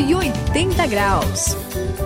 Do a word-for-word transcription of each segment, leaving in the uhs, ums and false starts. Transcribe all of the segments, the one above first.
e oitenta graus.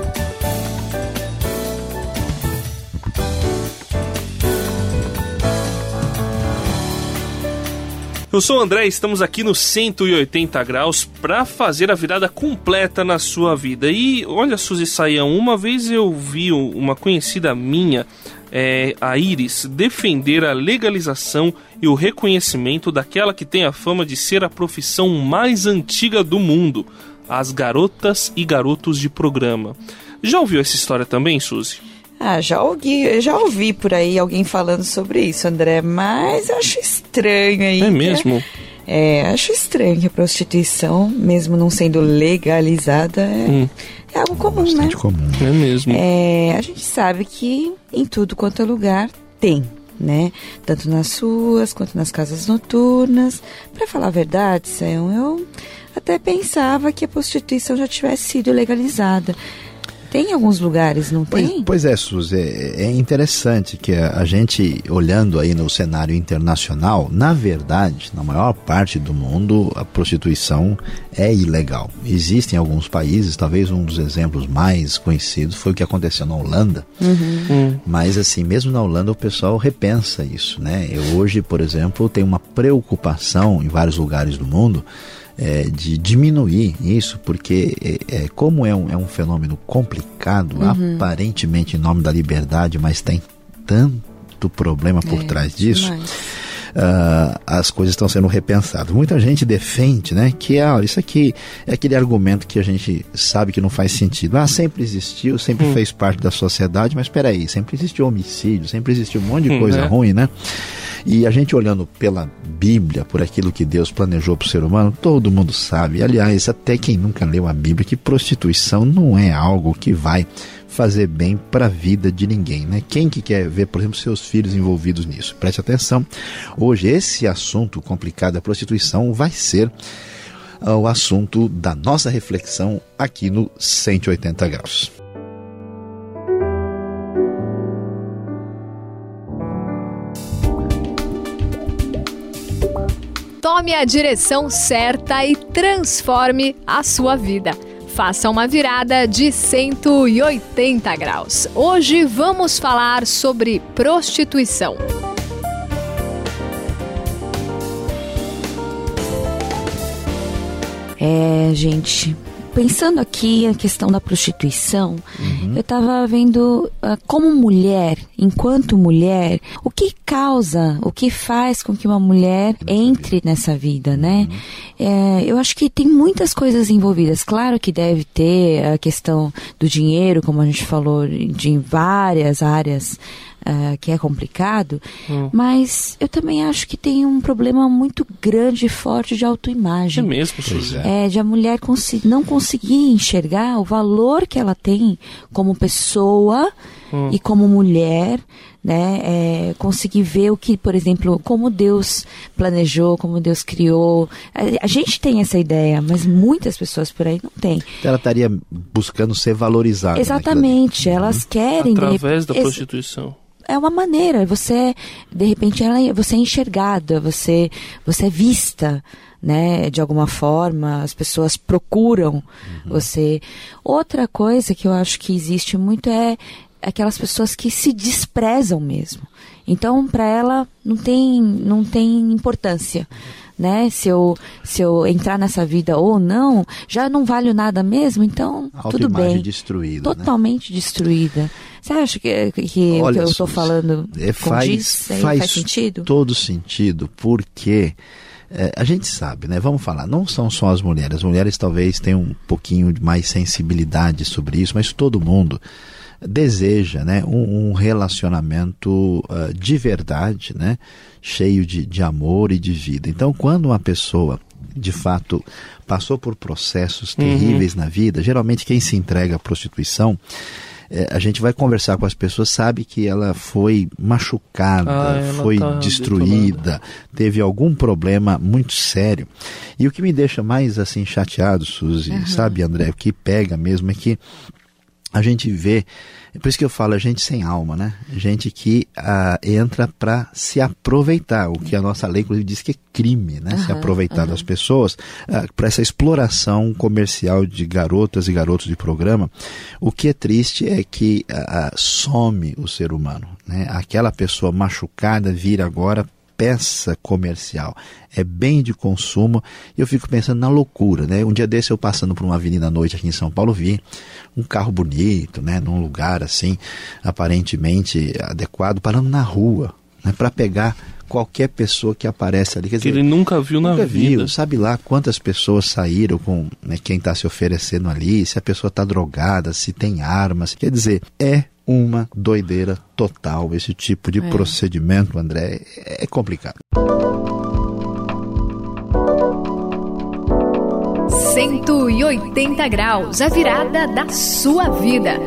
Eu sou o André e estamos aqui no cento e oitenta graus para fazer a virada completa na sua vida. E olha, Suzy Saião, uma vez eu vi uma conhecida minha, é, a Iris, defender a legalização e o reconhecimento daquela que tem a fama de ser a profissão mais antiga do mundo, as garotas e garotos de programa. Já ouviu essa história também, Suzy? Ah, já ouvi, já ouvi por aí alguém falando sobre isso, André, mas acho estranho aí. É mesmo? É, acho estranho que a prostituição, mesmo não sendo legalizada, é, hum. é algo comum, Bastante né? comum. É mesmo. É, a gente sabe que em tudo quanto é lugar tem, né? Tanto nas ruas quanto nas casas noturnas. Pra falar a verdade, Sam, eu até pensava que a prostituição já tivesse sido legalizada. Tem alguns lugares, não tem? Pois, pois é, Suzy, é, é interessante que a, a gente, olhando aí no cenário internacional, na verdade, na maior parte do mundo, a prostituição é ilegal. Existem alguns países, talvez um dos exemplos mais conhecidos foi o que aconteceu na Holanda, Uhum. Hum. mas assim, mesmo na Holanda o pessoal repensa isso, né? Eu hoje, por exemplo, tenho uma preocupação em vários lugares do mundo É, de diminuir isso, porque é, é, como é um, é um fenômeno complicado, Uhum. aparentemente em nome da liberdade, mas tem tanto problema por É, trás disso, demais. uh, as coisas estão sendo repensadas. Muita gente defende, né, que ah, isso aqui é aquele argumento que a gente sabe que não faz sentido. Ah, sempre existiu, sempre hum. fez parte da sociedade, mas espera aí, sempre existiu homicídio, sempre existiu um monte de hum, coisa é. ruim, né? E a gente olhando pela Bíblia, por aquilo que Deus planejou para o ser humano, todo mundo sabe, aliás, até quem nunca leu a Bíblia, que prostituição não é algo que vai fazer bem para a vida de ninguém, né? Quem que quer ver, por exemplo, seus filhos envolvidos nisso? Preste atenção, hoje esse assunto complicado da prostituição vai ser uh, o assunto da nossa reflexão aqui no cento e oitenta graus. Tome a direção certa e transforme a sua vida. Faça uma virada de cento e oitenta graus. Hoje vamos falar sobre prostituição. É, gente, pensando aqui a questão da prostituição, uhum. eu estava vendo uh, como mulher, enquanto mulher, o que causa, o que faz com que uma mulher entre nessa vida, né? Uhum. É, eu acho que tem muitas coisas envolvidas. Claro que deve ter a questão do dinheiro, como a gente falou, de várias áreas uh, que é complicado, uhum. mas eu também acho que tem um problema muito grande e forte de autoimagem. É mesmo, Suzy. É, de a mulher consi- não conseguir enxergar o valor que ela tem como pessoa hum. e como mulher, né? É, conseguir ver o que, por exemplo, como Deus planejou, como Deus criou. A, a gente tem essa ideia, mas muitas pessoas por aí não têm. Ela estaria buscando ser valorizada. Exatamente, elas querem... Através de, da prostituição. É uma maneira, você, de repente, ela, você é enxergada, você, você é vista, né, de alguma forma, as pessoas procuram uhum. você. Outra coisa que eu acho que existe muito é aquelas pessoas que se desprezam mesmo. Então, para ela, não tem, não tem importância, né? Se eu, se eu entrar nessa vida ou não, já não vale nada mesmo, então tudo bem. Destruída, Totalmente né? destruída. Você acha que, que Olha, o que eu estou falando é, faz, condiz, faz, faz sentido? Todo sentido, porque é, a gente sabe, né? Vamos falar, não são só as mulheres. As mulheres talvez tenham um pouquinho de mais sensibilidade sobre isso, mas todo mundo deseja, né, um, um relacionamento uh, de verdade, né, cheio de, de amor e de vida. Então, quando uma pessoa, de fato, passou por processos terríveis uhum. na vida, geralmente quem se entrega à prostituição, é, a gente vai conversar com as pessoas, sabe que ela foi machucada, ah, foi tá destruída, detonada. Teve algum problema muito sério. E o que me deixa mais assim chateado, Suzy, uhum. sabe, André, o que pega mesmo é que a gente vê, é por isso que eu falo, a gente sem alma, né? Gente que uh, entra para se aproveitar, o que a nossa lei inclusive diz que é crime, né? Uhum, se aproveitar uhum. das pessoas, uh, para essa exploração comercial de garotas e garotos de programa. O que é triste é que uh, some o ser humano, né? Aquela pessoa machucada vira agora peça comercial, é bem de consumo. Eu fico pensando na loucura, né? Um dia desse eu passando por uma avenida à noite aqui em São Paulo, vi um carro bonito, né? Num lugar assim, aparentemente adequado, parando na rua, né? Para pegar qualquer pessoa que aparece ali. Quer que dizer, ele nunca viu nunca na viu. vida. Sabe lá quantas pessoas saíram com, né, quem está se oferecendo ali, se a pessoa está drogada, se tem armas. Quer dizer, é uma doideira total esse tipo de é. procedimento, André. É complicado. cento e oitenta graus, a virada da sua vida.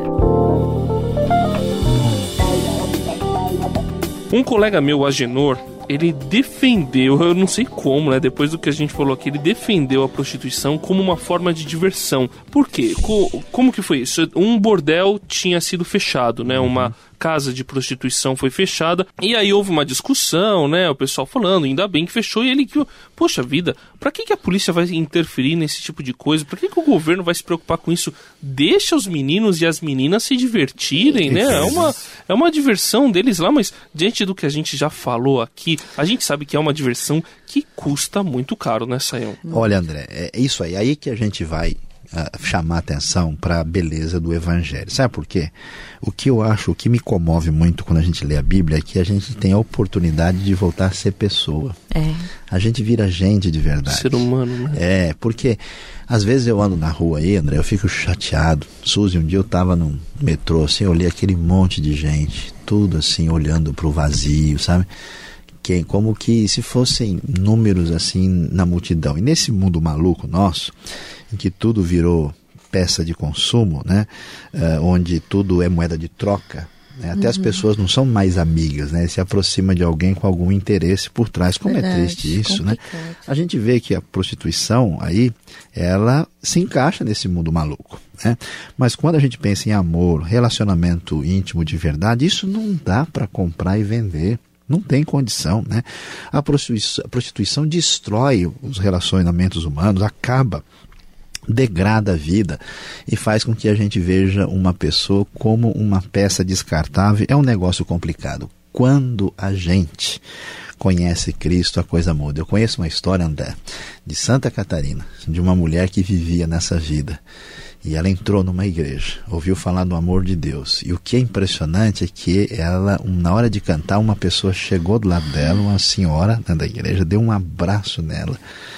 Um colega meu, o Agenor, ele defendeu, eu não sei como, né? Depois do que a gente falou aqui, ele defendeu a prostituição como uma forma de diversão. Por quê? Co- como que foi isso? Um bordel tinha sido fechado, né? Uma casa de prostituição foi fechada, e aí houve uma discussão, né? O pessoal falando, ainda bem que fechou, e ele que, poxa vida, pra que que a polícia vai interferir nesse tipo de coisa? Pra que que o governo vai se preocupar com isso? Deixa os meninos e as meninas se divertirem, né? É uma, é uma diversão deles lá, mas diante do que a gente já falou aqui, a gente sabe que é uma diversão que custa muito caro, né, Sayão? Olha, André, é isso aí, aí que a gente vai uh, chamar atenção para a beleza do Evangelho. Sabe por quê? O que eu acho, o que me comove muito quando a gente lê a Bíblia é que a gente tem a oportunidade de voltar a ser pessoa. É. A gente vira gente de verdade. Ser humano, né? É, porque às vezes eu ando na rua aí, André, eu fico chateado. Suzy, um dia eu estava no metrô, assim, eu olhei aquele monte de gente, tudo assim, olhando para o vazio, sabe? Que, como que se fossem números assim na multidão. E nesse mundo maluco nosso, em que tudo virou peça de consumo, né? Uh, onde tudo é moeda de troca, né? Até uhum. as pessoas não são mais amigas, né? Se aproxima de alguém com algum interesse por trás. Como Verdade, é triste isso, complicado. Né? A gente vê que a prostituição aí, ela se encaixa nesse mundo maluco, né? Mas quando a gente pensa em amor, relacionamento íntimo de verdade, isso não dá para comprar e vender. Não tem condição, né? A prostituição, a prostituição destrói os relacionamentos humanos, acaba, degrada a vida e faz com que a gente veja uma pessoa como uma peça descartável. É um negócio complicado. Quando a gente conhece Cristo, a coisa muda. Eu conheço uma história, André, de Santa Catarina, de uma mulher que vivia nessa vida. E ela entrou numa igreja, ouviu falar do amor de Deus. E o que é impressionante é que ela, na hora de cantar, uma pessoa chegou do lado dela, uma senhora dentro da igreja, deu um abraço nela,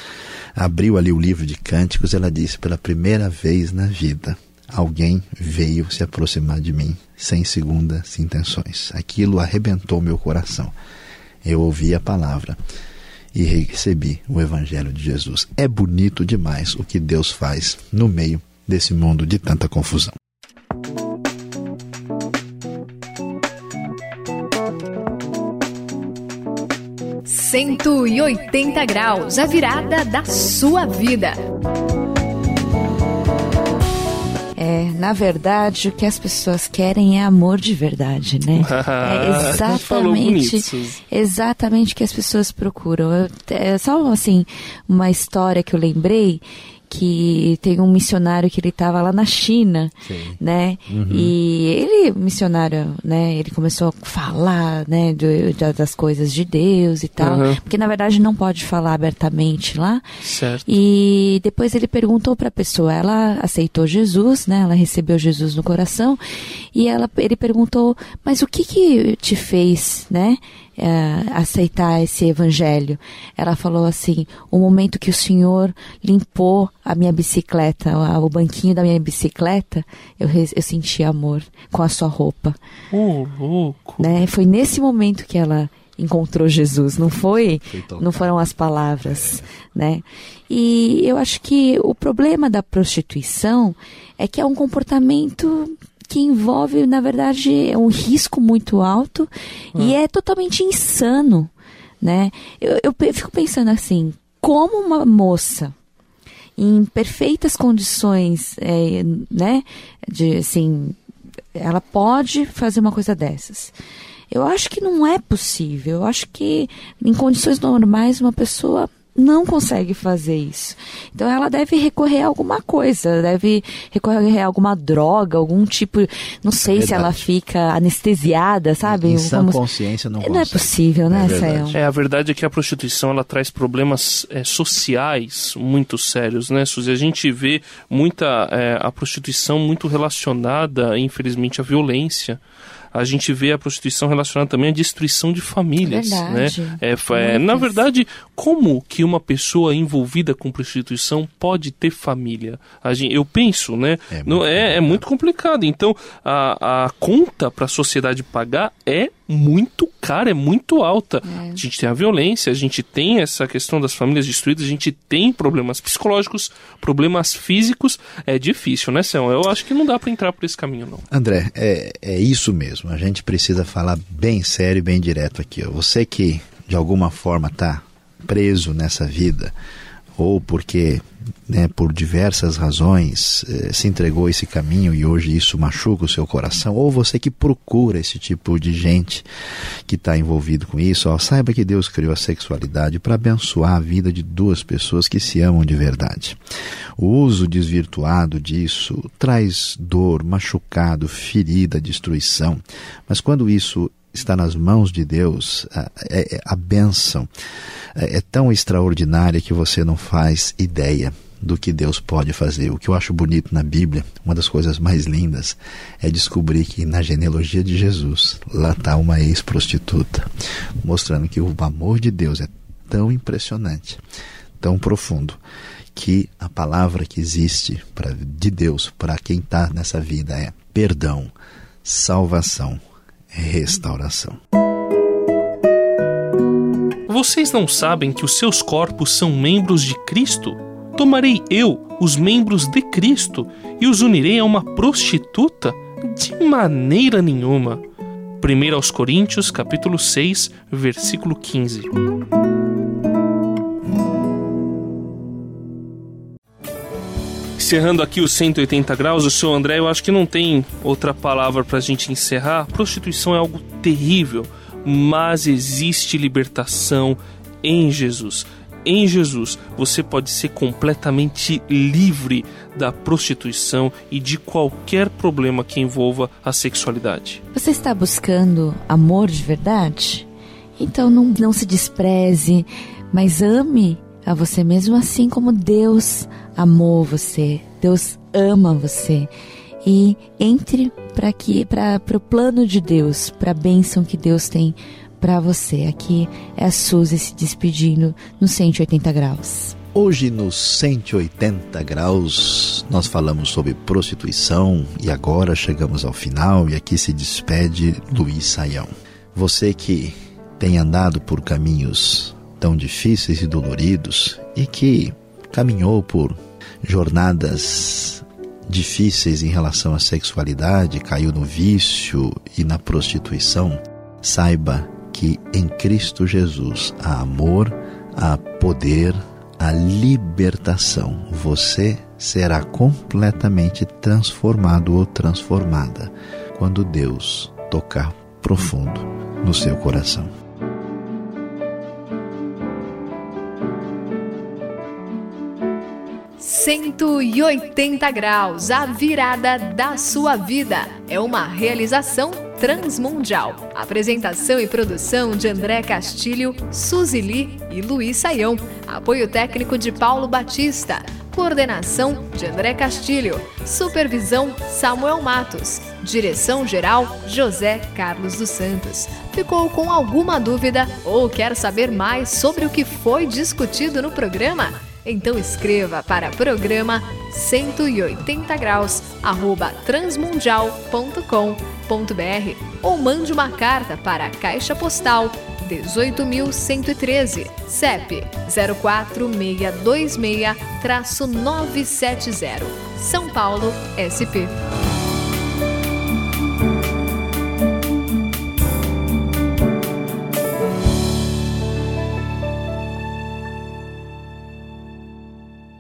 abriu ali o livro de cânticos. Ela disse: pela primeira vez na vida, alguém veio se aproximar de mim sem segundas intenções. Aquilo arrebentou meu coração. Eu ouvi a palavra e recebi o Evangelho de Jesus. É bonito demais o que Deus faz no meio desse mundo de tanta confusão. cento e oitenta graus, a virada da sua vida. É, na verdade, o que as pessoas querem é amor de verdade, né? É exatamente, exatamente o que as pessoas procuram. Eu, é só, assim, uma história que eu lembrei, que tem um missionário que ele estava lá na China, Sim. né? Uhum. E ele, missionário, né? Ele começou a falar, né? De, de, das coisas de Deus e tal. Uhum. Porque, na verdade, não pode falar abertamente lá. Certo. E depois ele perguntou para a pessoa, ela aceitou Jesus, né? Ela recebeu Jesus no coração. E ela, ele perguntou, mas o que que te fez, né? É, aceitar esse evangelho? Ela falou assim: o momento que o Senhor limpou a minha bicicleta, o banquinho da minha bicicleta, eu, eu senti amor com a sua roupa. Oh, louco. Né? Foi nesse momento que ela encontrou Jesus, não foi? Não foram as palavras, né? E eu acho que o problema da prostituição é que é um comportamento que envolve, na verdade, um risco muito alto ah. e é totalmente insano, né? Eu, eu fico pensando assim, como uma moça em perfeitas condições, é, né, de, assim, ela pode fazer uma coisa dessas. Eu acho que não é possível. Eu acho que em condições normais uma pessoa não consegue fazer isso. Então ela deve recorrer a alguma coisa, deve recorrer a alguma droga, algum tipo, não sei Verdade. se ela fica anestesiada, sabe? Em sã Como... consciência não consegue. Não é possível, né, É Sayão? É, a verdade é que a prostituição ela traz problemas é, sociais muito sérios, né, Suzy? A gente vê muita é, a prostituição muito relacionada, infelizmente, à violência. A gente vê a prostituição relacionada também à destruição de famílias, Verdade. né? É, é, na verdade, como que uma pessoa envolvida com prostituição pode ter família? A gente, eu penso, né? É Não, muito é, é muito complicado. Então, a, a conta para a sociedade pagar é muito cara, é muito alta. É. A gente tem a violência, a gente tem essa questão das famílias destruídas, a gente tem problemas psicológicos, problemas físicos. É difícil, né, Céu? Eu acho que não dá para entrar por esse caminho, não. André, é, é isso mesmo. A gente precisa falar bem sério e bem direto aqui. Ó. Você que, de alguma forma, está preso nessa vida, ou porque, né, por diversas razões, eh, se entregou a esse caminho e hoje isso machuca o seu coração, ou você que procura esse tipo de gente que está envolvido com isso, ó, saiba que Deus criou a sexualidade para abençoar a vida de duas pessoas que se amam de verdade. O uso desvirtuado disso traz dor, machucado, ferida, destruição, mas quando isso está nas mãos de Deus, a, a, a bênção é, é tão extraordinária que você não faz ideia do que Deus pode fazer. O que eu acho bonito na Bíblia, uma das coisas mais lindas, é descobrir que na genealogia de Jesus, lá está uma ex-prostituta, mostrando que o amor de Deus é tão impressionante, tão profundo, que a palavra que existe pra, de Deus para quem está nessa vida é perdão, salvação, restauração. Vocês não sabem que os seus corpos são membros de Cristo? Tomarei eu os membros de Cristo e os unirei a uma prostituta? De maneira nenhuma. primeira aos Coríntios, capítulo seis, versículo quinze. Encerrando aqui os cento e oitenta graus, o senhor André, eu acho que não tem outra palavra para a gente encerrar. Prostituição é algo terrível, mas existe libertação em Jesus. Em Jesus, você pode ser completamente livre da prostituição e de qualquer problema que envolva a sexualidade. Você está buscando amor de verdade? Então não, não se despreze, mas ame a você mesmo assim como Deus amou você. Deus ama você. E entre para que para o plano de Deus, para a bênção que Deus tem para você. Aqui é a Suzy se despedindo no cento e oitenta graus. Hoje no cento e oitenta graus nós falamos sobre prostituição e agora chegamos ao final e aqui se despede Luiz Saião. Você que tem andado por caminhos tão difíceis e doloridos e que caminhou por jornadas difíceis em relação à sexualidade, caiu no vício e na prostituição, saiba que em Cristo Jesus há amor, há poder, há libertação. Você será completamente transformado ou transformada quando Deus tocar profundo no seu coração. cento e oitenta graus, a virada da sua vida. É uma realização transmundial. Apresentação e produção de André Castilho, Suzy Lee e Luiz Saião. Apoio técnico de Paulo Batista. Coordenação de André Castilho. Supervisão Samuel Matos. Direção-geral José Carlos dos Santos. Ficou com alguma dúvida ou quer saber mais sobre o que foi discutido no programa? Então escreva para programa cento e oitenta graus arroba transmundial ponto com ponto br ou mande uma carta para a Caixa Postal dezoito mil cento e treze, C E P zero quatro seis dois seis nove sete zero, São Paulo, S P.